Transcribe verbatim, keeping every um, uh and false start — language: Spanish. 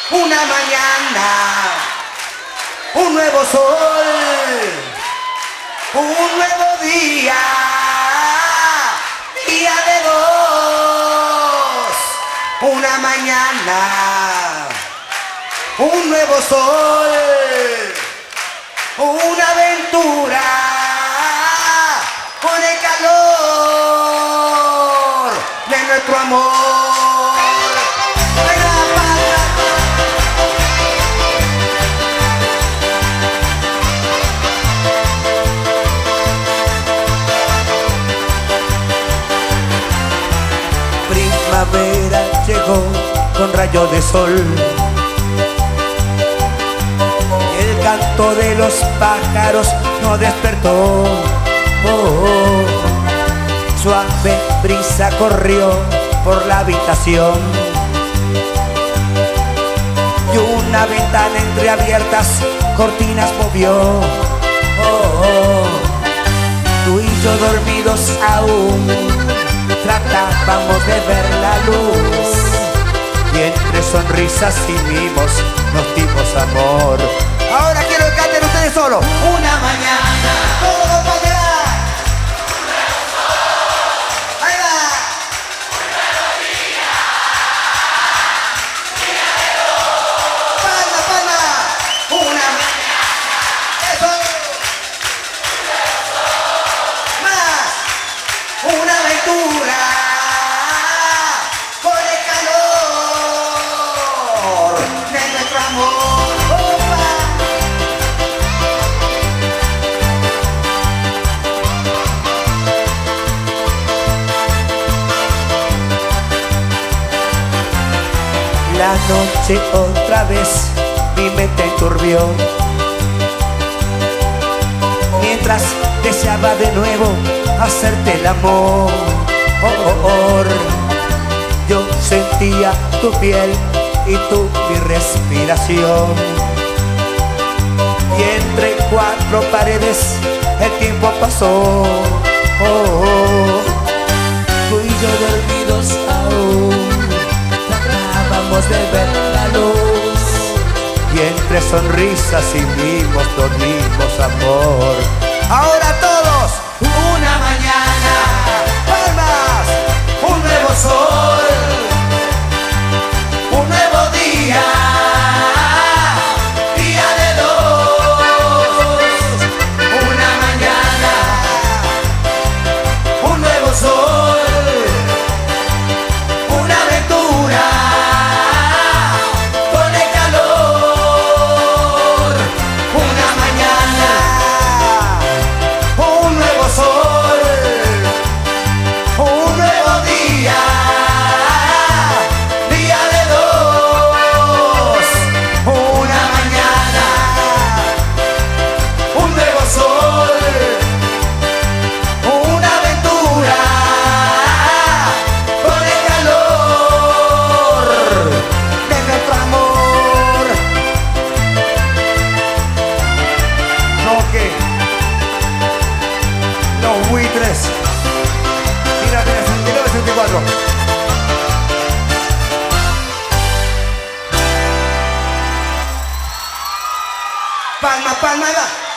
una mañana, un nuevo sol, un nuevo día, día de dos, una mañana, un nuevo sol, una aventura con el calor de nuestro amor. Primavera llegó con rayos de sol, el canto de los pájaros nos despertó. Oh, oh. Suave brisa corrió por la habitación y una ventana entreabiertas cortinas movió. Oh, oh. Tú y yo dormidos aún tratábamos de ver la luz y entre sonrisas y mimos nos dimos amor. Ahora quiero que canten ustedes solo. Una mañana, todo para llegar. Un nuevo sol. Ahí va. Un nuevo día. Día de dos. Palma, palma. Una mañana. Eso. Un nuevo sol. Más. Una aventura con el calor de nuestro amor. ¡Opa! La noche otra vez mi mente enturbió, mientras deseaba de nuevo hacerte el amor. Oh, oh, oh. Yo sentía tu piel y tú mi respiración, y entre cuatro paredes el tiempo pasó. Oh, oh. Tú y yo dormidos aún tratábamos de ver la luz y entre sonrisas y mimos nos dimos amor. Ahora todos, una mañana, palmas, un nuevo sol, un nuevo día, día de dos, una mañana, un nuevo sol, una aventura con el calor, una mañana, un nuevo sol, un nuevo día, día de dos, una mañana, un nuevo sol, una aventura con el calor de nuestro amor. No, que los buitres. Tírate en sesenta y nueve sesenta y cuatro. Palma, palma, va.